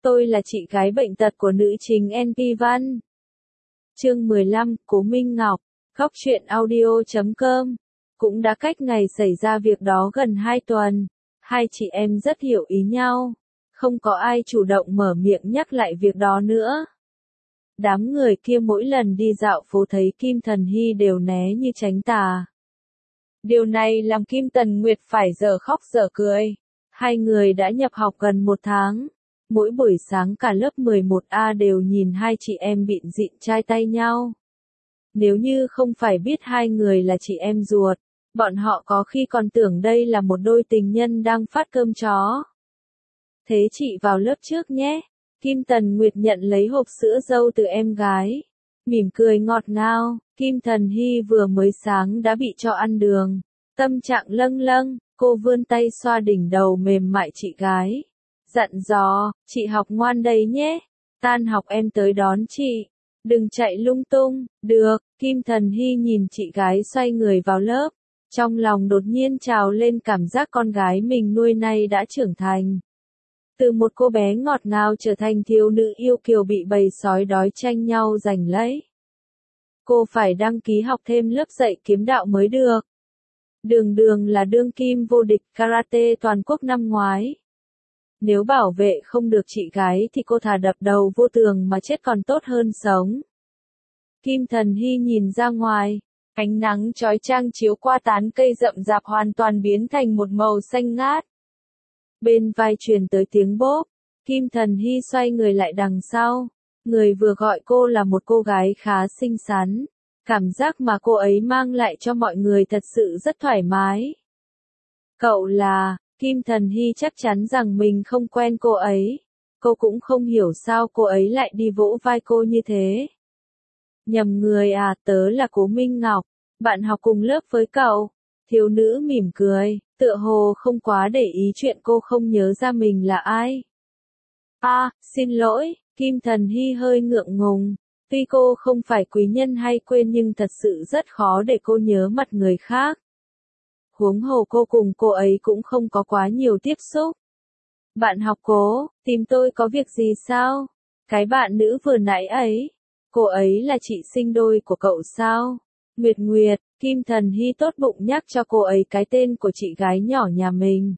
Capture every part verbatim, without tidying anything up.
Tôi là chị gái bệnh tật của nữ chính en pê Văn. Chương mười lăm, Cố Minh Ngọc, góc truyện audio chấm com. Cũng đã cách ngày xảy ra việc đó gần hai tuần, hai chị em rất hiểu ý nhau, không có ai chủ động mở miệng nhắc lại việc đó nữa. Đám người kia mỗi lần đi dạo phố thấy Kim Thần Hy đều né như tránh tà. Điều này làm Kim Tần Nguyệt phải dở khóc dở cười. Hai người đã nhập học gần một tháng. Mỗi buổi sáng cả lớp mười một A đều nhìn hai chị em bịn dịn trai tay nhau. Nếu như không phải biết hai người là chị em ruột, bọn họ có khi còn tưởng đây là một đôi tình nhân đang phát cơm chó. Thế chị vào lớp trước nhé. Kim Tần Nguyệt nhận lấy hộp sữa dâu từ em gái. Mỉm cười ngọt ngào, Kim Thần Hy vừa mới sáng đã bị cho ăn đường. Tâm trạng lâng lâng, cô vươn tay xoa đỉnh đầu mềm mại chị gái. Dặn dò, chị học ngoan đấy nhé. Tan học em tới đón chị. Đừng chạy lung tung, được. Kim Thần Hy nhìn chị gái xoay người vào lớp. Trong lòng đột nhiên trào lên cảm giác con gái mình nuôi nay đã trưởng thành. Từ một cô bé ngọt ngào trở thành thiếu nữ yêu kiều bị bầy sói đói tranh nhau giành lấy. Cô phải đăng ký học thêm lớp dạy kiếm đạo mới được. Đường Đường là đương kim vô địch karate toàn quốc năm ngoái. Nếu bảo vệ không được chị gái thì cô thà đập đầu vô tường mà chết còn tốt hơn sống. Kim Thần Hy nhìn ra ngoài, ánh nắng chói chang chiếu qua tán cây rậm rạp hoàn toàn biến thành một màu xanh ngát. Bên vai truyền tới tiếng bốp, Kim Thần Hy xoay người lại đằng sau. Người vừa gọi cô là một cô gái khá xinh xắn. Cảm giác mà cô ấy mang lại cho mọi người thật sự rất thoải mái. Cậu là... Kim Thần Hy chắc chắn rằng mình không quen cô ấy. Cô cũng không hiểu sao cô ấy lại đi vỗ vai cô như thế. Nhầm người à, tớ là Cố Minh Ngọc, bạn học cùng lớp với cậu. Thiếu nữ mỉm cười, tựa hồ không quá để ý chuyện cô không nhớ ra mình là ai. À, xin lỗi, Kim Thần Hy hơi ngượng ngùng. Tuy cô không phải quý nhân hay quên nhưng thật sự rất khó để cô nhớ mặt người khác. Huống hồ cô cùng cô ấy cũng không có quá nhiều tiếp xúc. Bạn học Cố, tìm tôi có việc gì sao? Cái bạn nữ vừa nãy ấy, cô ấy là chị sinh đôi của cậu sao? Nguyệt Nguyệt, Kim Thần Hy tốt bụng nhắc cho cô ấy cái tên của chị gái nhỏ nhà mình.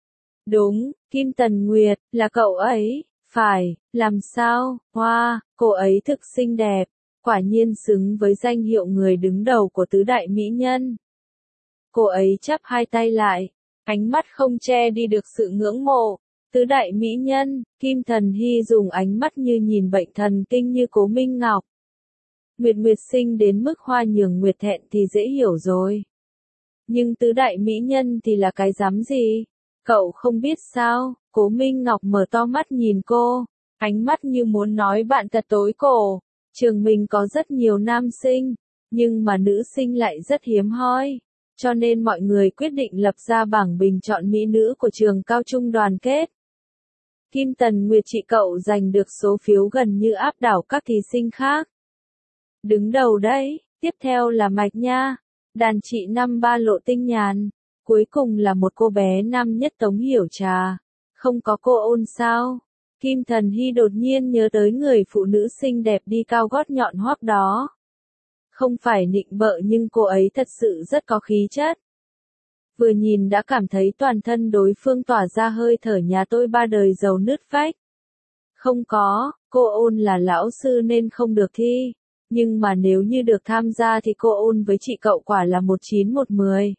Đúng, Kim Tần Nguyệt, là cậu ấy, phải, làm sao? Hoa, wow, cô ấy thực xinh đẹp, quả nhiên xứng với danh hiệu người đứng đầu của tứ đại mỹ nhân. Cô ấy chắp hai tay lại, ánh mắt không che đi được sự ngưỡng mộ. Tứ đại mỹ nhân, Kim Thần Hy dùng ánh mắt như nhìn bệnh thần kinh như Cố Minh Ngọc. Nguyệt Nguyệt sinh đến mức hoa nhường nguyệt thẹn thì dễ hiểu rồi. Nhưng tứ đại mỹ nhân thì là cái dám gì? Cậu không biết sao? Cố Minh Ngọc mở to mắt nhìn cô, ánh mắt như muốn nói bạn thật tối cổ. Trường mình có rất nhiều nam sinh, nhưng mà nữ sinh lại rất hiếm hoi. Cho nên mọi người quyết định lập ra bảng bình chọn mỹ nữ của trường cao trung Đoàn Kết. Kim Tần Nguyệt chị cậu giành được số phiếu gần như áp đảo các thí sinh khác. Đứng đầu đấy, tiếp theo là Mạch Nha, đàn chị năm ba Lộ Tinh Nhàn, cuối cùng là một cô bé năm nhất Tống Hiểu Trà. Không có cô ôn sao? Kim Thần Hy đột nhiên nhớ tới người phụ nữ xinh đẹp đi cao gót nhọn hoắt đó. Không phải nịnh bợ nhưng cô ấy thật sự rất có khí chất. Vừa nhìn đã cảm thấy toàn thân đối phương tỏa ra hơi thở nhà tôi ba đời giàu nứt vách. Không có, cô ôn là lão sư nên không được thi. Nhưng mà nếu như được tham gia thì cô ôn với chị cậu quả là một chín một mười.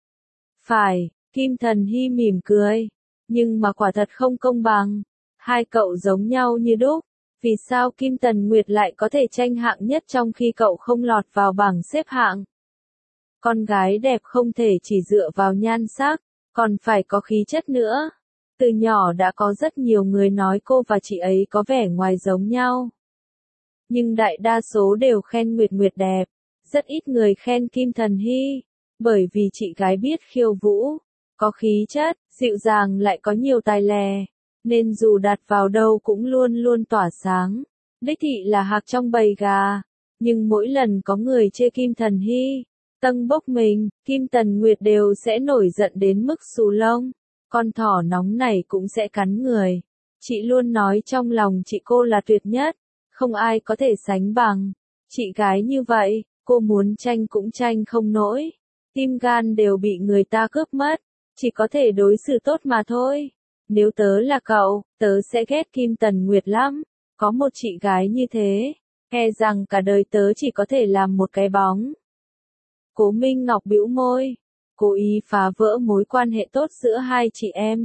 Phải, Kim Thần Hy mỉm cười. Nhưng mà quả thật không công bằng. Hai cậu giống nhau như đúc. Vì sao Kim Tần Nguyệt lại có thể tranh hạng nhất trong khi cậu không lọt vào bảng xếp hạng? Con gái đẹp không thể chỉ dựa vào nhan sắc, còn phải có khí chất nữa. Từ nhỏ đã có rất nhiều người nói cô và chị ấy có vẻ ngoài giống nhau. Nhưng đại đa số đều khen Nguyệt Nguyệt đẹp, rất ít người khen Kim Thần Hy, bởi vì chị gái biết khiêu vũ, có khí chất, dịu dàng lại có nhiều tài lè. Nên dù đặt vào đâu cũng luôn luôn tỏa sáng. Đích thị là hạc trong bầy gà. Nhưng mỗi lần có người chê Kim Thần Hy, tâng bốc mình, Kim Tần Nguyệt đều sẽ nổi giận đến mức xù lông. Con thỏ nóng này cũng sẽ cắn người. Chị luôn nói trong lòng chị cô là tuyệt nhất, không ai có thể sánh bằng. Chị gái như vậy, cô muốn tranh cũng tranh không nổi. Tim gan đều bị người ta cướp mất, chỉ có thể đối xử tốt mà thôi. Nếu tớ là cậu, tớ sẽ ghét Kim Tần Nguyệt lắm. Có một chị gái như thế, e rằng cả đời tớ chỉ có thể làm một cái bóng. Cố Minh Ngọc bĩu môi, cố ý phá vỡ mối quan hệ tốt giữa hai chị em.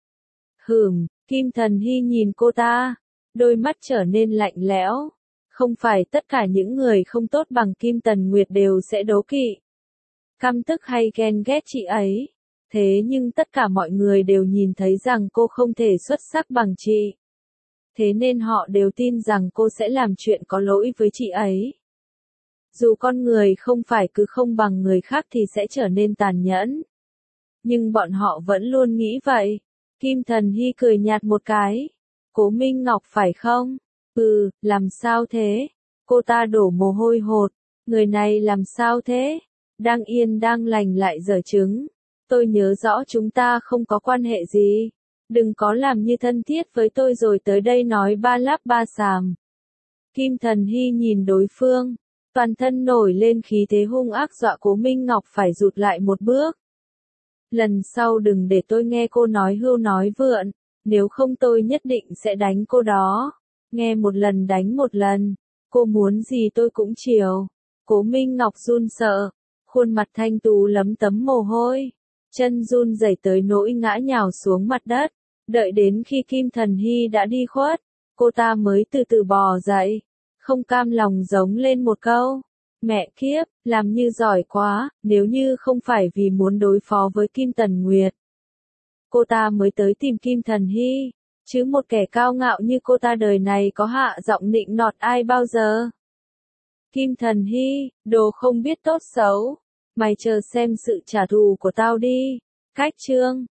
Hửm, Kim Thần Hy nhìn cô ta, đôi mắt trở nên lạnh lẽo. Không phải tất cả những người không tốt bằng Kim Tần Nguyệt đều sẽ đố kỵ, căm tức hay ghen ghét chị ấy. Thế nhưng tất cả mọi người đều nhìn thấy rằng cô không thể xuất sắc bằng chị. Thế nên họ đều tin rằng cô sẽ làm chuyện có lỗi với chị ấy. Dù con người không phải cứ không bằng người khác thì sẽ trở nên tàn nhẫn. Nhưng bọn họ vẫn luôn nghĩ vậy. Kim Thần Hy cười nhạt một cái. Cố Minh Ngọc phải không? Ừ, làm sao thế? Cô ta đổ mồ hôi hột. Người này làm sao thế? Đang yên đang lành lại dở trứng. Tôi nhớ rõ chúng ta không có quan hệ gì. Đừng có làm như thân thiết với tôi rồi tới đây nói ba lắp ba xàm. Kim Thần Hy nhìn đối phương, toàn thân nổi lên khí thế hung ác dọa Cố Minh Ngọc phải rụt lại một bước. Lần sau đừng để tôi nghe cô nói hưu nói vượn, nếu không tôi nhất định sẽ đánh cô đó. Nghe một lần đánh một lần, cô muốn gì tôi cũng chiều. Cố Minh Ngọc run sợ, khuôn mặt thanh tú lấm tấm mồ hôi, chân run rẩy tới nỗi ngã nhào xuống mặt đất. Đợi đến khi Kim Thần Hy đã đi khuất, cô ta mới từ từ bò dậy, không cam lòng giống lên một câu. Mẹ kiếp, làm như giỏi quá, nếu như không phải vì muốn đối phó với Kim Tần Nguyệt. Cô ta mới tới tìm Kim Thần Hy, chứ một kẻ cao ngạo như cô ta đời này có hạ giọng nịnh nọt ai bao giờ. Kim Thần Hy, đồ không biết tốt xấu, mày chờ xem sự trả thù của tao đi. Cách chương